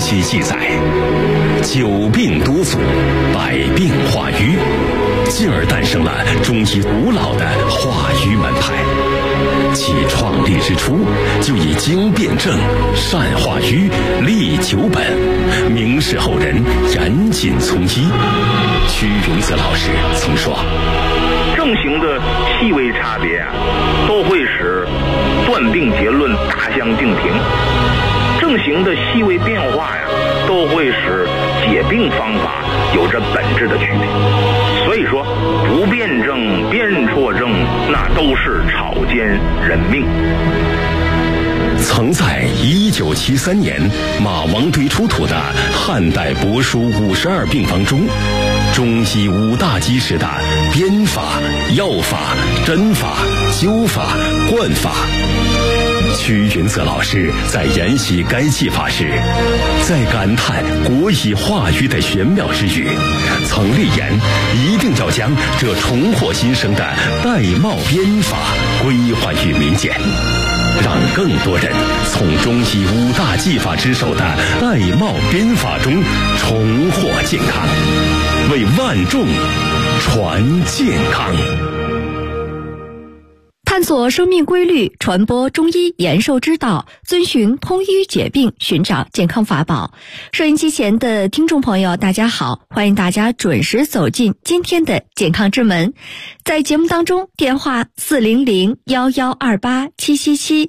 期记载，久病多祖，百病化瘀，进而诞生了中医古老的化瘀门派。其创立之初，就以经辨证、善化瘀、利久本，明示后人严谨从医。屈永泽老师曾说， 症型的细微差别都会使断定结论大相径庭，症型的细微变化都会使解病方法有着本质的区别。所以说，不辩证、辨错症，那都是草菅人命。 曾在1973年马王堆出土的汉代帛书52病方中，中医5大基石的编法、药法、针法、灸法、灌法。屈云泽老师在研习该技法时，在感叹国医化瘀的玄妙之余，曾立言一定要将这重获新生的玳瑁编法归还于民间，让更多人从中医5大技法之首的玳瑁编法中重获健康，为万众传健康。 探索生命规律，传播中医延寿之道，遵循通医解病，寻找健康法宝。收音机前的听众朋友大家好，欢迎大家准时走进今天的健康之门。在节目当中，电话400-1128-777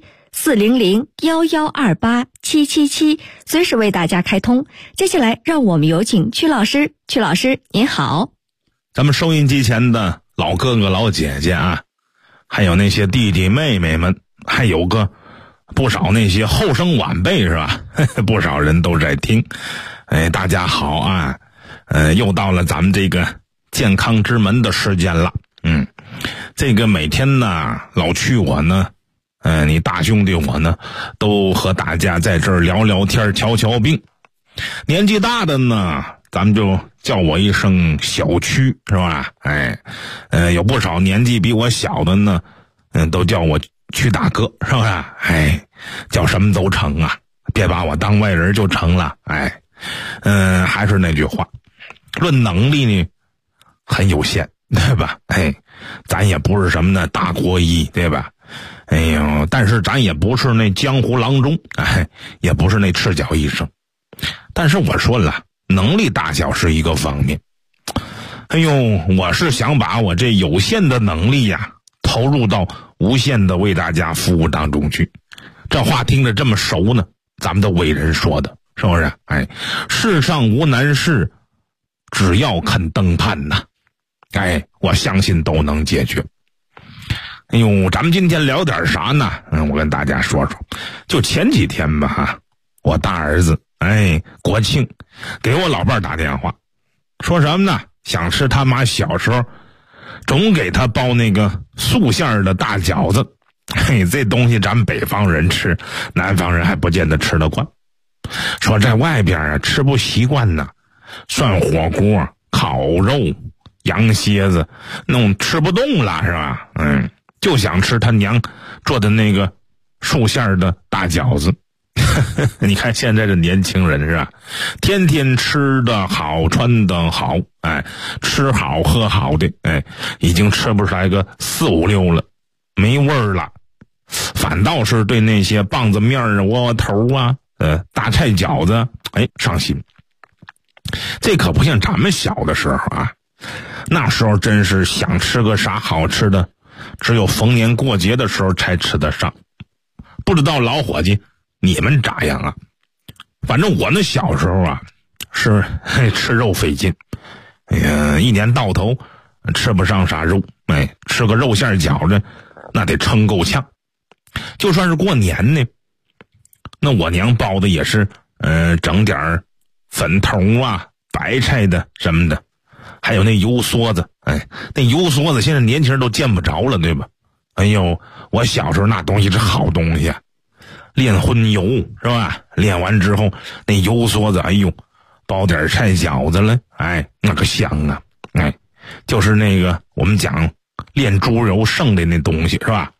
400-1128-777，随时为大家开通。接下来让我们有请曲老师。曲老师您好。 咱们收音机前的老哥哥老姐姐啊，还有那些弟弟妹妹们，还有个不少那些后生晚辈是吧？不少人都在听。大家好啊，又到了咱们这个健康之门的时间了。这个每天呢，老屈我呢，你大兄弟我呢，都和大家在这儿聊聊天，瞧瞧病。年纪大的呢，咱们就叫我一声小屈是吧？有不少年纪比我小的呢，都叫我屈大哥是吧？叫什么都成啊，别把我当外人就成了。还是那句话，论能力呢很有限，对吧？咱也不是什么呢大国医，对吧？但是咱也不是那江湖郎中，也不是那赤脚医生。但是我说了，能力大小是一个方面。我是想把我这有限的能力呀，投入到无限的为大家服务当中去。这话听着这么熟呢，咱们的伟人说的，是不是？世上无难事，只要肯登攀呐。我相信都能解决。咱们今天聊点啥呢？我跟大家说说。就前几天吧，我大儿子国庆给我老伴儿打电话，说什么呢？想吃他妈小时候总给他包那个素馅的大饺子。这东西咱们北方人吃，南方人还不见得吃得惯。说在外边吃不习惯呢，涮火锅、烤肉、羊蝎子弄吃不动了是吧？就想吃他娘做的那个素馅的大饺子。你看现在的年轻人是吧，天天吃的好，穿的好，吃好喝好的，已经吃不出来个4、5、6了，没味儿了。反倒是对那些棒子面啊、窝窝头啊、大菜饺子，上心。这可不像咱们小的时候啊，那时候真是想吃个啥好吃的，只有逢年过节的时候才吃得上。不知道老伙计你们咋样啊？反正我那小时候啊，是吃肉费劲，一年到头吃不上啥肉，吃个肉馅饺子那得撑够呛。就算是过年呢，那我娘包的也是整点粉头啊、白菜的什么的，还有那油梭子。那油梭子现在年轻人都见不着了，对吧？我小时候那东西是好东西啊，炼荤油是吧？炼完之后那油梭子，包点菜饺子了，那个香啊！就是那个我们讲炼猪油剩的那东西是吧？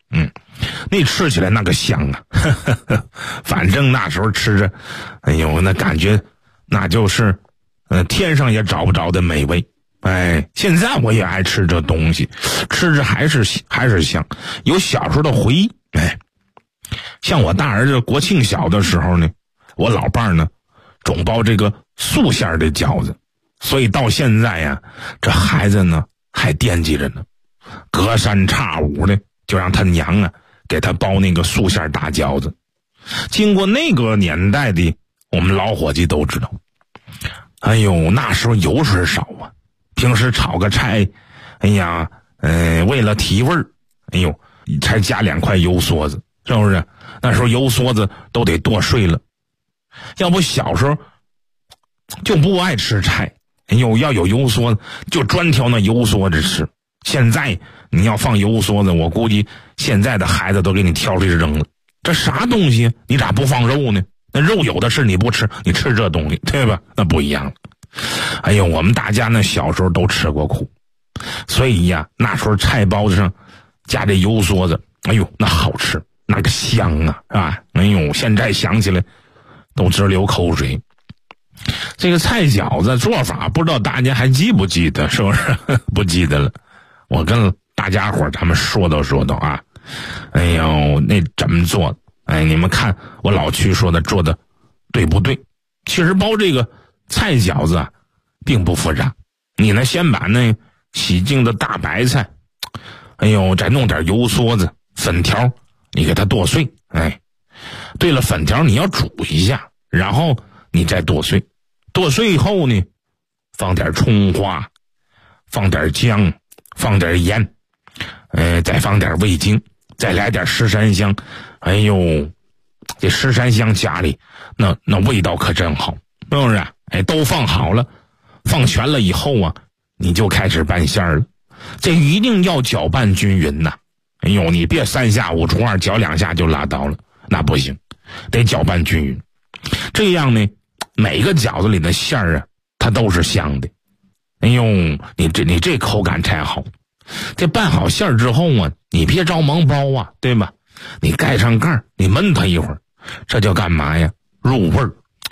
那吃起来那个香啊，反正那时候吃着，哎呦，那感觉那就是天上也找不着的美味。现在我也爱吃这东西，吃着还是香，有小时候的回忆。像我大儿子国庆小的时候呢，我老伴儿呢总包这个素馅的饺子，所以到现在呀，这孩子呢还惦记着呢，隔三差五的就让他娘啊给他包那个素馅大饺子。经过那个年代的我们老伙计都知道，哎呦，那时候油水少啊，平时炒个菜，哎呀，为了提味儿，哎呦，才加2块油梭子，是不是？那时候油梭子都得剁碎了，要不小时候就不爱吃菜，哎呦，要有油梭子就专挑那油梭子吃。现在你要放油梭子，我估计现在的孩子都给你挑出去扔了。这啥东西？你咋不放肉呢？那肉有的是你不吃，你吃这东西，对吧？那不一样了。哎呦，我们大家呢小时候都吃过苦，所以呀，那时候菜包子上加这油梭子，哎呦，那好吃，那个香啊，是吧？哎呦，现在想起来都直流口水。这个菜饺子做法不知道大家还记不记得，是不是？不记得了，我跟大家伙咱们说道啊。哎呦，那怎么做？你们看我老曲说的做的对不对？其实包这个菜饺子啊并不复杂，你呢先把那洗净的大白菜，哎呦，再弄点油梭子粉条，你给它剁碎。对了，粉条你要煮一下，然后你再剁碎，剁碎以后呢放点葱花，放点姜，放点盐，再放点味精，再来点十三香。哎呦，这十三香家里那味道可真好，是不是？都放好了，放全了以后啊，你就开始拌馅了。这一定要搅拌均匀呐。哎呦，你别3下5除2搅2下就拉倒了，那不行，得搅拌均匀。这样呢，每个饺子里的馅儿啊，它都是香的。哎呦，你这口感才好。这拌好馅儿之后啊，你别着忙包啊，对吧？你盖上盖，你焖它一会儿，这叫干嘛呀？入味儿。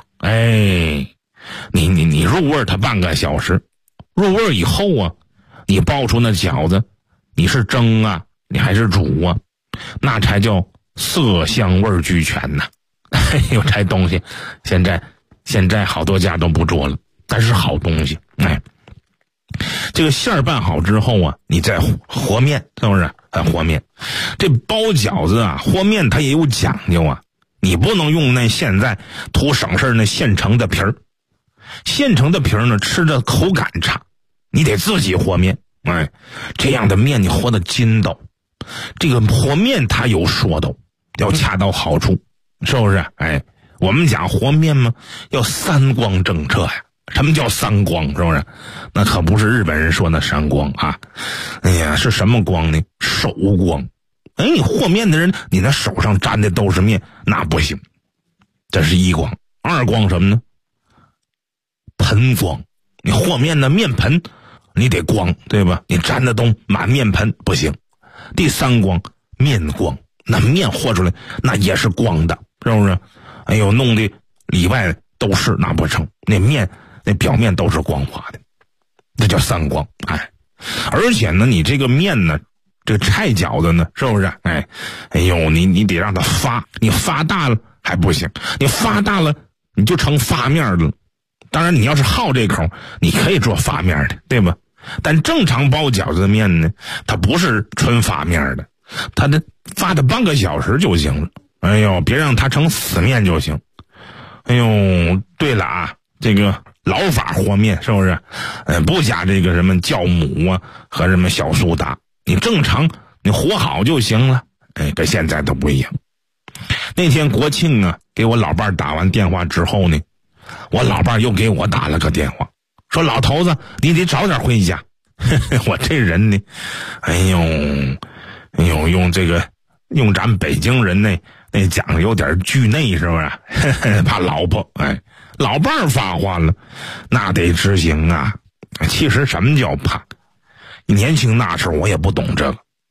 你入味儿它半个小时，入味儿以后啊，你包出那饺子，你是蒸啊，你还是煮啊？那才叫色香味俱全呐。有这东西，现在好多家都不做了，但是好东西。这个馅儿拌好之后啊，你再和面，是不是？和面，这包饺子啊，和面它也有讲究啊。你不能用那现在图省事那现成的皮儿，现成的皮儿呢吃着口感差，你得自己和面。这样的面你和的筋道，这个和面它有说道，要恰到好处，是不是？我们讲和面嘛，要3光政策呀。什么叫3光？是不是？那可不是日本人说那3光啊。是什么光呢？手光。你和面的人，你那手上沾的都是面，那不行。这是1光。2光什么呢？盆光。你和面的面盆，你得光，对吧？你沾的都满面盆不行。第3光，面光。那面和出来，那也是光的，是不是？弄的里外都是，那不成。那面那表面都是光滑的，这叫3光。而且呢，你这个面呢，这个菜饺子呢，是不是？你得让它发，你发大了还不行，你发大了你就成发面了。当然，你要是好这口，你可以做发面的，对吧？但正常包饺子的面呢，它不是纯发面的，它的发的半个小时就行了。别让它成死面就行。对了啊，这个老法和面是不是？不加这个什么酵母啊和什么小苏打，你正常你和好就行了。跟现在都不一样。那天国庆啊，给我老伴打完电话之后呢，我老伴又给我打了个电话，说老头子你得早点回家。我这人呢，用咱北京人那讲的有点惧内，是不是？怕老婆。老伴儿发话了，那得执行啊。其实什么叫怕？年轻那时候我也不懂这个，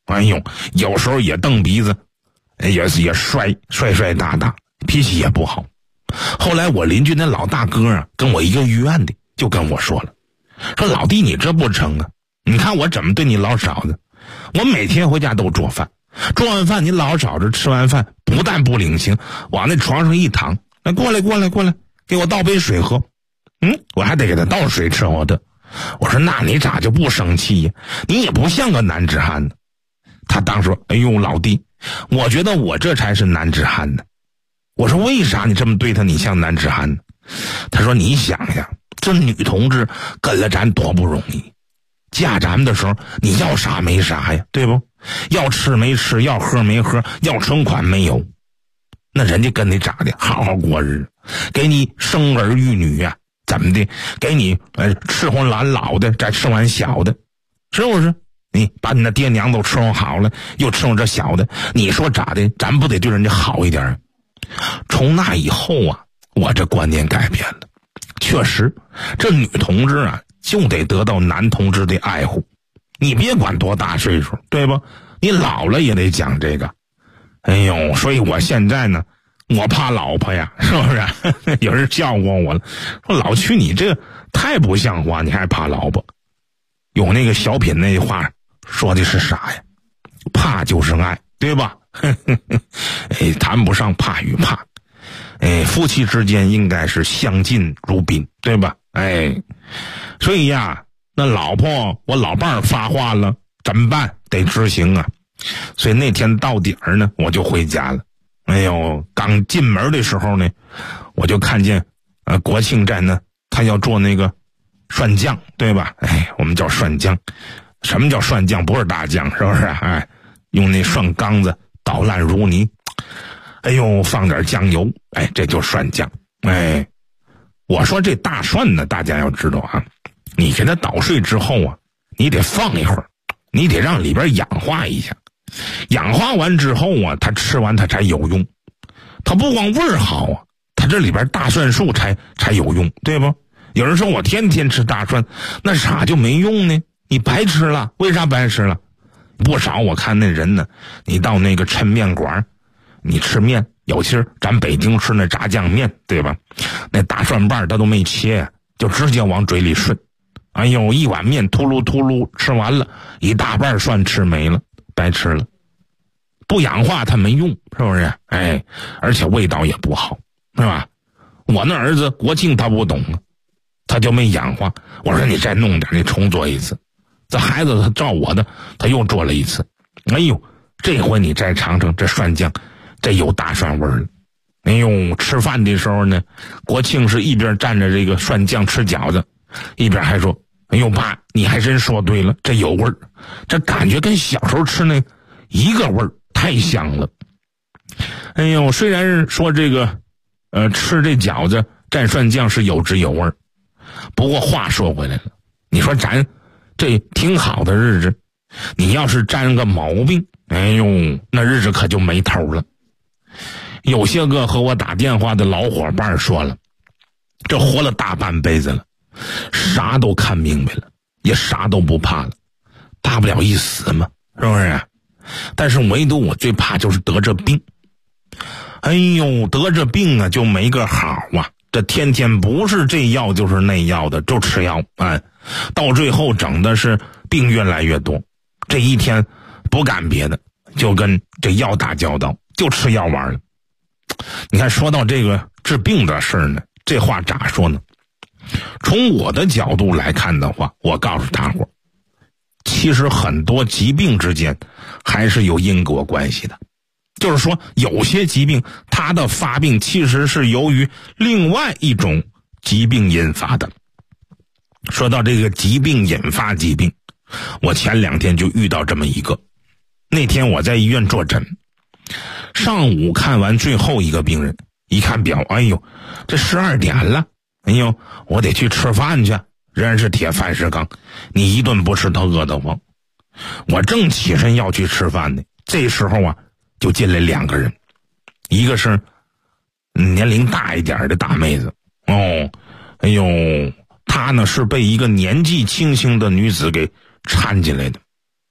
哎呦，有时候也瞪鼻子，也帅大大，脾气也不好。后来我邻居那老大哥啊，跟我一个医院的，就跟我说了，说老弟你这不成啊，你看我怎么对你老嫂子，我每天回家都做饭，做完饭你老嫂子吃完饭不但不领情，往那床上一躺，过来给我倒杯水喝，我还得给他倒水吃我的。我说那你咋就不生气呀？你也不像个男子汉呢。他当时说，哎呦老弟，我觉得我这才是男子汉呢。我说为啥你这么对他，你像男子汉呢？他说你想想，这女同志跟了咱多不容易，嫁咱们的时候你要啥没啥呀，对不？要吃没吃，要喝没喝，要存款没有，那人家跟你咋的？好好过日子，给你生儿育女啊，怎么的？给你伺候完老的，再吃完小的，是不是？你把你那爹娘都伺候好了，又伺候这小的，你说咋的？咱不得对人家好一点？从那以后啊，我这观念改变了。确实，这女同志啊，就得得到男同志的爱护。你别管多大岁数，对吧？你老了也得讲这个。哎呦，所以我现在呢，我怕老婆呀，是不是？有人笑话我了，说老曲你这太不像话，你还怕老婆？有那个小品那话说的是啥呀？怕就是爱，对吧？谈不上怕与怕。夫妻之间应该是相敬如宾，对吧？所以呀，那老婆我老伴儿发话了，怎么办？得执行啊。所以那天到点儿呢，我就回家了。哎呦，刚进门的时候呢，我就看见国庆在呢，他要做那个涮酱，对吧？我们叫涮酱。什么叫涮酱？不是大酱，是不是？用那涮缸子捣烂如泥，哎呦，放点酱油，这就涮酱。我说这大涮呢，大家要知道啊，你给它捣碎之后啊，你得放一会儿，你得让里边氧化一下，氧化完之后啊，它吃完它才有用。它不光味儿好啊，它这里边大蒜素才有用，对不？有人说我天天吃大蒜，那啥就没用呢？你白吃了，为啥白吃了？不少我看那人呢，你到那个抻面馆，你吃面，尤其是咱北京吃那炸酱面，对吧？那大蒜瓣他都没切，就直接往嘴里顺。哎呦，一碗面秃噜吃完了，一大半蒜吃没了，白吃了。不氧化它没用，是不是？而且味道也不好，是吧？我那儿子国庆他不懂啊，他就没氧化。我说你再弄点，你重做一次。这孩子他照我的，他又做了一次。哎呦，这回你再尝尝这涮酱，这有大蒜味儿了。哎呦，吃饭的时候呢，国庆是一边蘸着这个涮酱吃饺子，一边还说：“哎呦爸，你还真说对了，这有味儿，这感觉跟小时候吃那一个味儿，太香了。”哎呦，虽然是说这个，吃这饺子蘸涮酱是有滋有味儿，不过话说回来了，你说咱这挺好的日子，你要是沾个毛病，哎呦，那日子可就没头了。有些个和我打电话的老伙伴说了，这活了大半辈子了，啥都看明白了，也啥都不怕了，大不了一死嘛，是不是？但是唯独我最怕就是得这病。哎呦，得这病啊就没个好啊，这天天不是这药就是那药的，就吃药，到最后整的是病越来越多，这一天不干别的，就跟这药打交道，就吃药玩了。你看，说到这个治病的事儿呢，这话咋说呢？从我的角度来看的话，我告诉大伙，其实很多疾病之间还是有因果关系的。就是说，有些疾病它的发病其实是由于另外一种疾病引发的。说到这个疾病引发疾病，我前2天就遇到这么一个。那天我在医院坐诊，上午看完最后一个病人，一看表，哎呦，这12点了，哎呦，我得去吃饭去。人是铁饭食缸，你一顿不吃他饿得慌。我正起身要去吃饭呢，这时候啊，就进来2个人，一个是年龄大一点的大妹子，哎呦，她呢是被一个年纪轻轻的女子给搀进来的。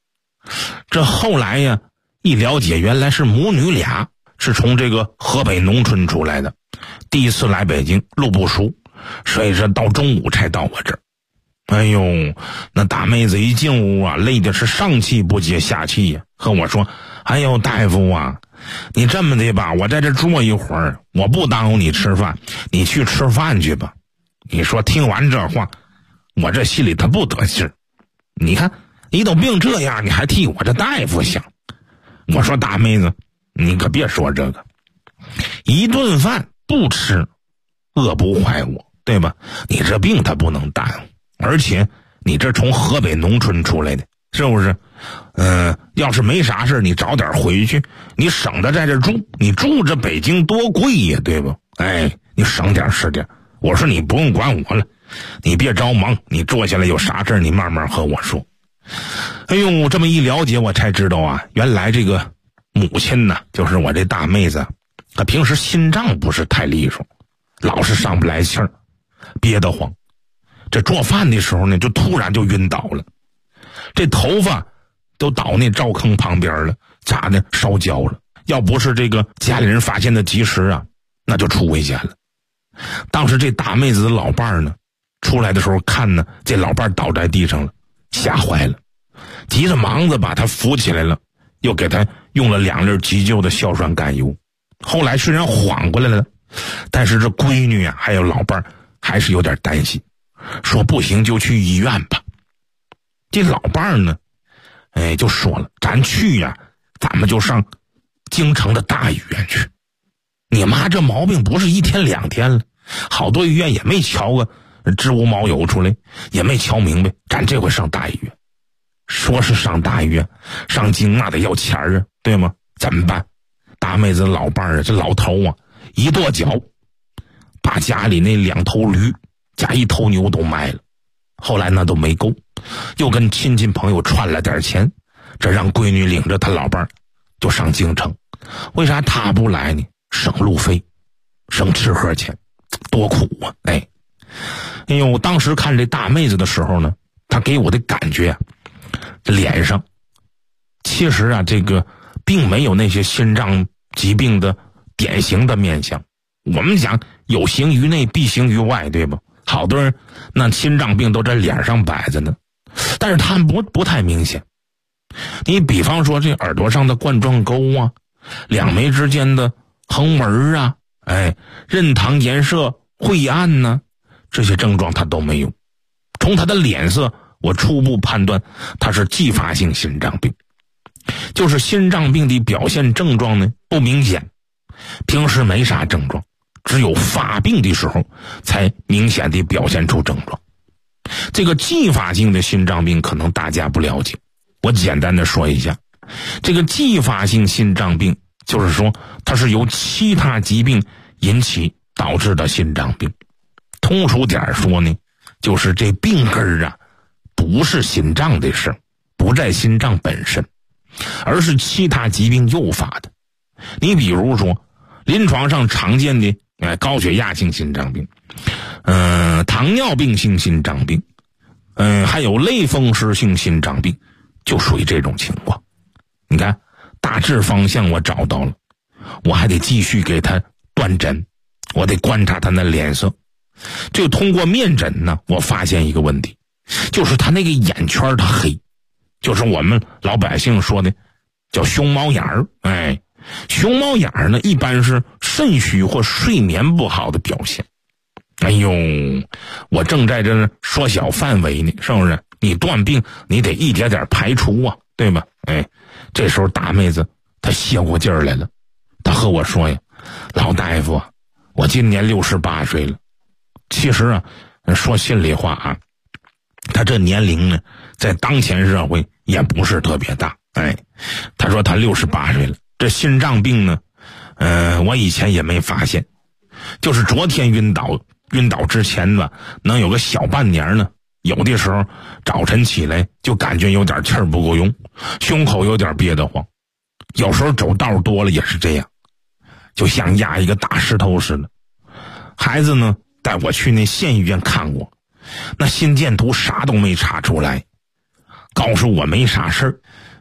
这后来呀，一了解原来是母女俩，是从这个河北农村出来的，第一次来北京，路不熟，所以说到中午才到我这儿。哎呦，那大妹子一进屋啊，累的是上气不接下气呀，和我说：“哎呦，大夫啊，你这么的吧，我在这坐一会儿，我不耽误你吃饭，你去吃饭去吧。”你说听完这话，我这心里他不得劲儿。你看，你都病这样，你还替我这大夫想。我说大妹子，你可别说这个，一顿饭不吃，饿不坏我，对吧？你这病他不能耽误。而且你这从河北农村出来的，是不是？要是没啥事你早点回去，你省得在这住。你住这北京多贵呀，对不？哎，你省点是点。我说你不用管我了，你别着忙，你坐下来有啥事你慢慢和我说。哎呦，这么一了解，我才知道啊，原来这个母亲呢，就是我这大妹子，她平时心脏不是太利索，老是上不来气儿，憋得慌。这做饭的时候呢，就突然就晕倒了，这头发都倒那灶坑旁边了，咋的烧焦了？要不是这个家里人发现的及时啊，那就出危险了。当时这大妹子的老伴儿呢，出来的时候看呢，这老伴儿倒在地上了，吓坏了，急着忙着把他扶起来了，又给他用了2粒急救的硝酸甘油。后来虽然缓过来了，但是这闺女啊还有老伴儿还是有点担心，说不行就去医院吧。这老伴儿呢，就说了，咱去呀，咱们就上京城的大医院去。你妈这毛病不是1天2天了，好多医院也没瞧个知无毛有出来，也没瞧明白，咱这回上大医院。说是上大医院，上京那得要钱啊，对吗？怎么办？大妹子老伴儿啊，这老头啊，一跺脚，把家里那2头驴加1头牛都卖了。后来那都没够，又跟亲戚朋友串了点钱，这让闺女领着他老伴儿就上京城。为啥他不来呢？省路费，省吃喝钱，多苦啊！哎呦，当时看这大妹子的时候呢，她给我的感觉啊，脸上其实啊，这个并没有那些心脏疾病的典型的面相。我们讲有形于内，必形于外，对吧？好多人那心脏病都在脸上摆着呢，但是他们不太明显。你比方说这耳朵上的冠状沟啊，两眉之间的横纹啊，任糖颜色晦暗呢，这些症状他都没有。从他的脸色，我初步判断他是继发性心脏病，就是心脏病的表现症状呢不明显，平时没啥症状，只有发病的时候才明显地表现出症状。这个继发性的心脏病可能大家不了解，我简单的说一下。这个继发性心脏病就是说它是由其他疾病引起导致的心脏病。通俗点说呢，就是这病根啊不是心脏的事，不在心脏本身，而是其他疾病诱发的。你比如说临床上常见的高血压性心脏病，糖尿病性心脏病，还有类风湿性心脏病，就属于这种情况。你看大致方向我找到了，我还得继续给他断诊，我得观察他那脸色。就通过面诊呢，我发现一个问题，就是他那个眼圈他黑，就是我们老百姓说的叫熊猫眼儿。熊猫眼儿呢一般是肾虚或睡眠不好的表现。哎呦，我正在这缩小范围呢，是不是？你断病你得一点点排除啊，对吧？这时候大妹子她泄过劲儿来了，她和我说呀，老大夫啊，我今年68岁了。其实啊，说心里话啊，她这年龄呢在当前社会也不是特别大。她说她68岁了，这心脏病呢我以前也没发现，就是昨天晕倒之前呢能有个小半年呢，有的时候早晨起来就感觉有点气儿不够用，胸口有点憋得慌，有时候走道多了也是这样，就像压一个大石头似的。孩子呢带我去那县医院看过，那心电图啥都没查出来，告诉我没啥事儿，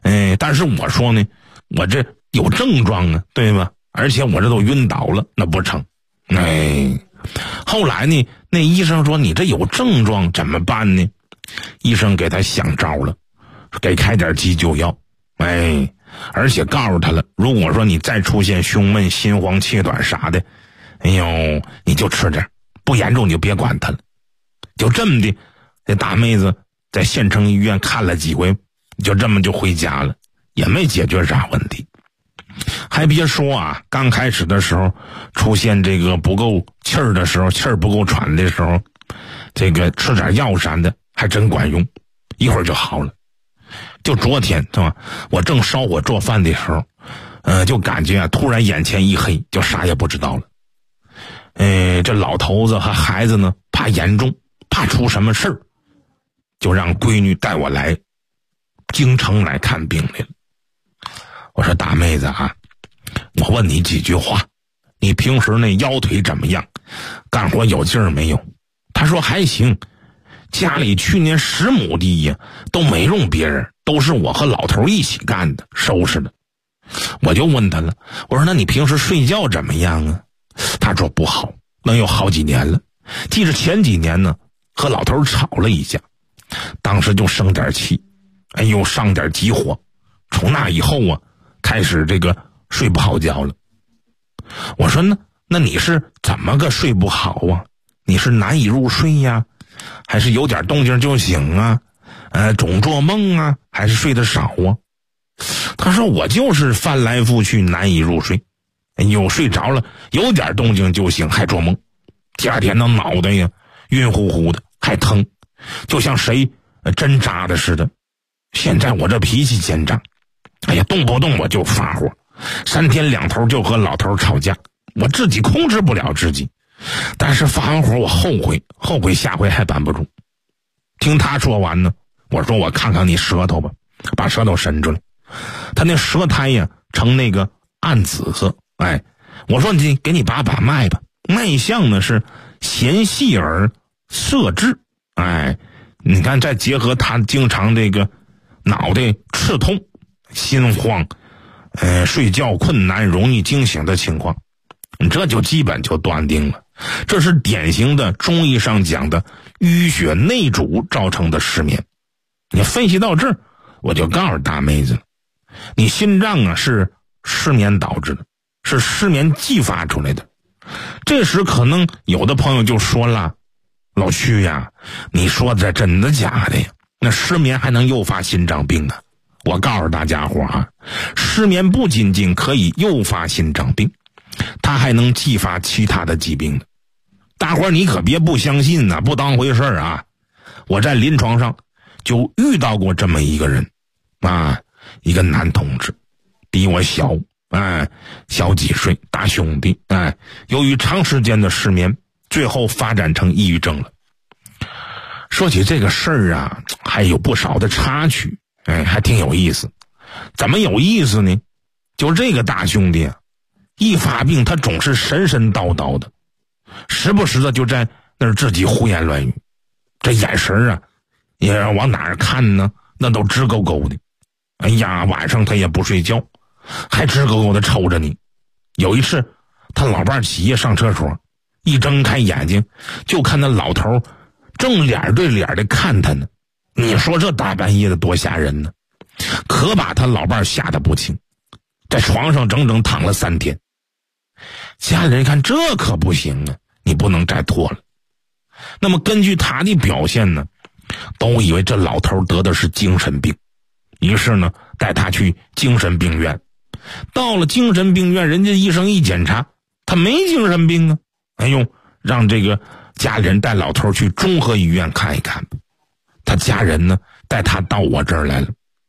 但是我说呢，我这有症状啊，对吧？而且我这都晕倒了，那不成。后来呢，那医生说你这有症状怎么办呢？医生给他想招了，给开点急救药，而且告诉他了，如果说你再出现胸闷、心慌、气短啥的，你就吃点，不严重你就别管他了。就这么的，这大妹子在县城医院看了几回，就这么就回家了，也没解决啥问题。还别说啊，刚开始的时候出现这个不够气儿的时候，气儿不够喘的时候，这个吃点药啥的还真管用，一会儿就好了。就昨天是吧，我正烧火做饭的时候，就感觉突然眼前一黑，就啥也不知道了。这老头子和孩子呢，怕严重，怕出什么事儿，就让闺女带我来京城来看病来了。我说大妹子啊，我问你几句话，你平时那腰腿怎么样？干活有劲儿没有？她说还行，家里去年10亩地呀，都没用别人，都是我和老头一起干的，收拾的。我就问她了，我说那你平时睡觉怎么样啊？她说不好，能有好几年了。记着前几年呢，和老头吵了一架，当时就生点气，上点急火，从那以后啊，开始这个睡不好觉了。我说那你是怎么个睡不好啊？你是难以入睡呀，还是有点动静就醒啊？总做梦啊，还是睡得少啊？他说我就是翻来覆去难以入睡，睡着了有点动静就醒，还做梦，第二天的脑袋呀晕乎乎的，还疼，就像谁针扎的似的。现在我这脾气奸诈，动不动我就发火，3天2头就和老头吵架，我自己控制不了自己，但是发完火我后悔下回还办不住。听他说完呢，我说我看看你舌头吧，把舌头伸出来。他那舌苔呀呈那个暗紫色，我说你给你把脉吧，脉象呢是弦细而色滞，你看再结合他经常这个脑袋刺痛、心慌、睡觉困难、容易惊醒的情况，这就基本就断定了，这是典型的中医上讲的淤血内阻造成的失眠。你分析到这儿，我就告诉大妹子了，你心脏啊是失眠导致的，是失眠激发出来的。这时可能有的朋友就说了，老徐呀，你说的真的假的呀？那失眠还能诱发心脏病啊？我告诉大家伙啊，失眠不仅仅可以诱发心脏病，它还能激发其他的疾病的。大伙儿你可别不相信啊，不当回事儿啊！我在临床上就遇到过这么一个人啊，一个男同志，比我小，小几岁，大兄弟，由于长时间的失眠，最后发展成抑郁症了。说起这个事儿啊，还有不少的插曲，还挺有意思。怎么有意思呢？就这个大兄弟啊，一发病他总是神神叨叨的，时不时的就在那儿自己胡言乱语，这眼神啊也往哪儿看呢，那都直勾勾的。晚上他也不睡觉，还直勾勾的瞅着你。有一次他老伴起夜上厕所，一睁开眼睛就看那老头正脸对脸的看他呢。你说这大半夜的多吓人呢，可把他老伴吓得不轻，在床上整整躺了3天。家里人看这可不行啊，你不能再拖了。那么根据他的表现呢，都以为这老头得的是精神病，于是呢带他去精神病院。到了精神病院，人家医生一检查，他没精神病啊，让这个家里人带老头去综合医院看一看。他家人呢带他到我这儿来了。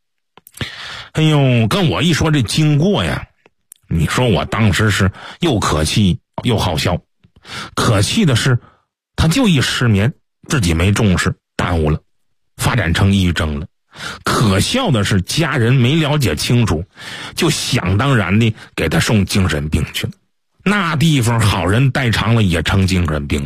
跟我一说这经过呀，你说我当时是又可气又好笑。可气的是他就一失眠，自己没重视，耽误了，发展成抑郁症了。可笑的是家人没了解清楚，就想当然的给他送精神病去了。那地方好人待长了也成精神病了。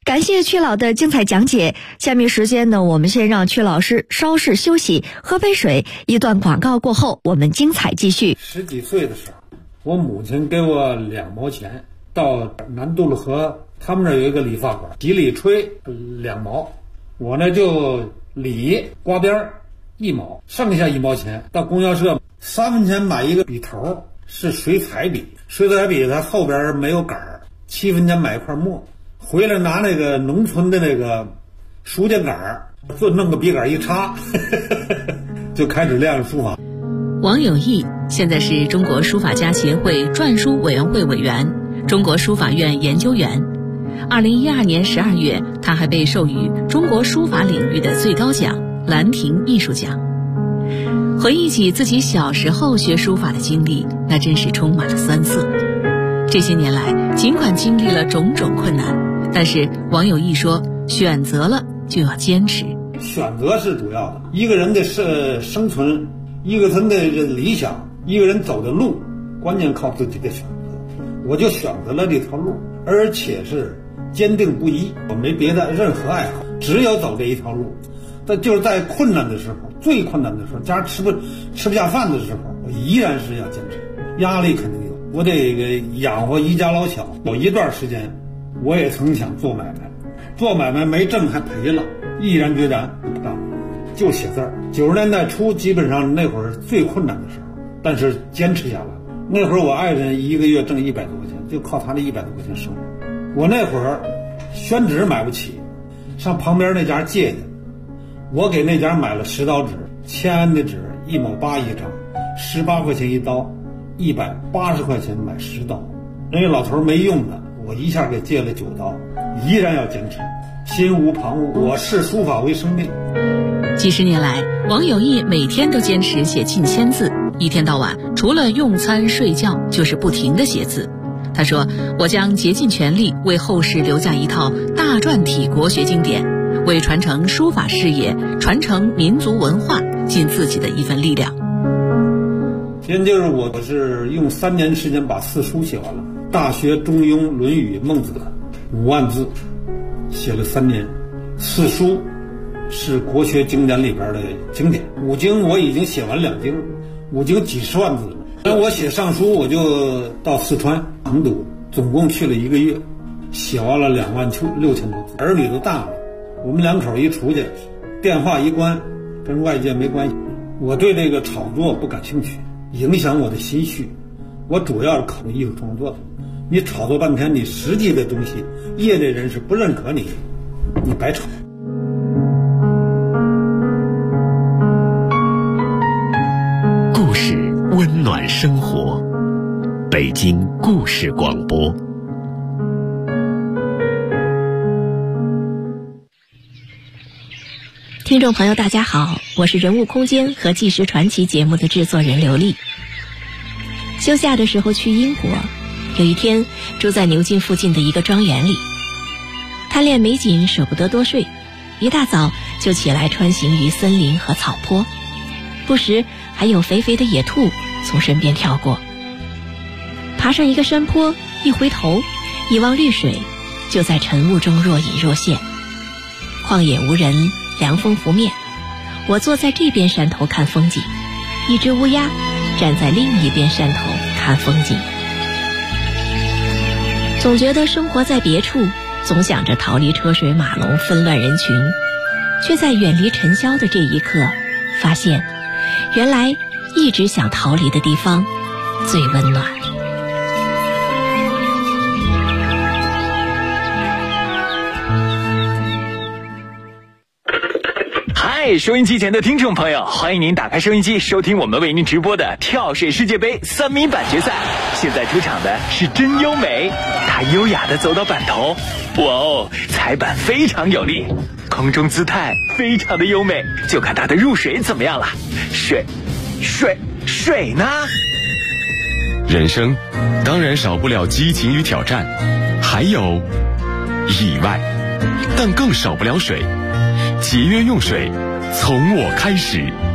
感谢曲老的精彩讲解。下面时间呢，我们先让曲老师稍事休息，喝杯水。一段广告过后，我们精彩继续。 10几岁的时候，我母亲给我2毛钱，到南杜勒河，他们那儿有一个理发馆，洗理吹2毛，我呢就理刮边1毛，剩下1毛钱到供销社3分钱买一个笔头，是水彩笔，水彩笔它后边没有杆儿，7分钱买一块墨，回来拿那个农村的那个书架杆儿，就弄个笔杆一插就开始练书法。 王有义现在是中国书法家协会篆书委员会委员、中国书法院研究员。2012年12月，他还被授予中国书法领域的最高奖兰亭艺术奖。回忆起自己小时候学书法的经历，那真是充满了酸涩。这些年来，尽管经历了种种困难，但是王有义说，选择了就要坚持。 选择是主要的，一个人的生存，一个人的理想，一个人走的路，关键靠自己的选择。我就选择了这条路，而且是坚定不移，我没别的任何爱好，只有走这一条路。但就是在困难的时候，最困难的时候，家吃不下饭的时候，我依然是要坚持。压力肯定有，我得养活一家老小。有一段时间，我也曾想做买卖，做买卖没挣还赔了，毅然决然不干，就写字儿。90年代初，基本上那会儿最困难的时候，但是坚持下来。那会儿我爱人1个月挣100多块钱，就靠他那100多块钱生活。我那会儿宣纸买不起，上旁边那家借去，我给那家买了10刀纸，签安的纸1毛8一张，18块钱一刀，180块钱买10刀。人家老头没用的，我一下给借了9刀，依然要坚持，心无旁骛。我视书法为生命。 几十年来，王有义每天都坚持写近1000字，一天到晚除了用餐睡觉就是不停地写字。他说，我将竭尽全力为后世留下一套大篆体国学经典，为传承书法事业、传承民族文化尽自己的一份力量。 现就是我是用3年时间把4书写完了，《大学》《中庸》《论语》《孟子》5万字，写了3年。4书是国学经典里边的经典，5经我已经写完2经，5经几十万字了。那我写上书，我就到四川成都，总共去了1个月，写完了26000多字。儿女都大了，我们2口一出去，电话一关，跟外界没关系。我对这个炒作不感兴趣，影响我的心绪。我主要是考虑艺术创作的。你炒作半天，你实际的东西，业内人士不认可你，你白炒。 故事温暖生活，北京故事广播。 听众朋友大家好，我是人物空间和纪实传奇节目的制作人刘丽。休假的时候去英国，有一天住在牛津附近的一个庄园里，贪恋美景舍不得多睡，一大早就起来穿行于森林和草坡，不时还有肥肥的野兔从身边跳过。爬上一个山坡，一回头一望绿水，就在晨雾中若隐若现。旷野无人，凉风拂面，我坐在这边山头看风景，一只乌鸦站在另一边山头看风景。总觉得生活在别处，总想着逃离车水马龙纷乱人群，却在远离尘嚣的这一刻，发现原来一直想逃离的地方最温暖。 嗨，收音机前的听众朋友，欢迎您打开收音机，收听我们为您直播的跳水世界杯3米板决赛。现在出场的是真优美，她优雅地走到板头，哇哦，踩板非常有力，空中姿态非常的优美，就看她的入水怎么样了。水呢？ 人生当然少不了激情与挑战，还有意外，但更少不了水。节约用水，从我开始。